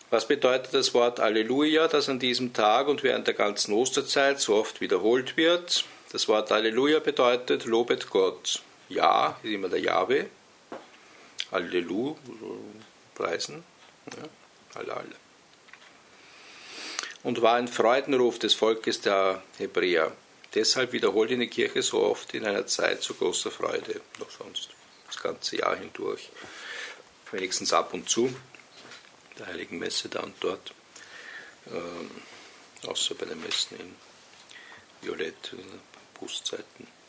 Was bedeutet das Wort Alleluia, das an diesem Tag und während der ganzen Osterzeit so oft wiederholt wird? Das Wort Alleluia bedeutet, lobet Gott. Ja ist immer der Jahwe. Allelu, preisen. Ja, alle. Und war ein Freudenruf des Volkes der Hebräer. Deshalb wiederholt ihn die Kirche so oft in einer Zeit zu großer Freude, noch sonst das ganze Jahr hindurch. Wenigstens ab und zu, der Heiligen Messe da und dort, außer bei den Messen in Violett, Bußzeiten.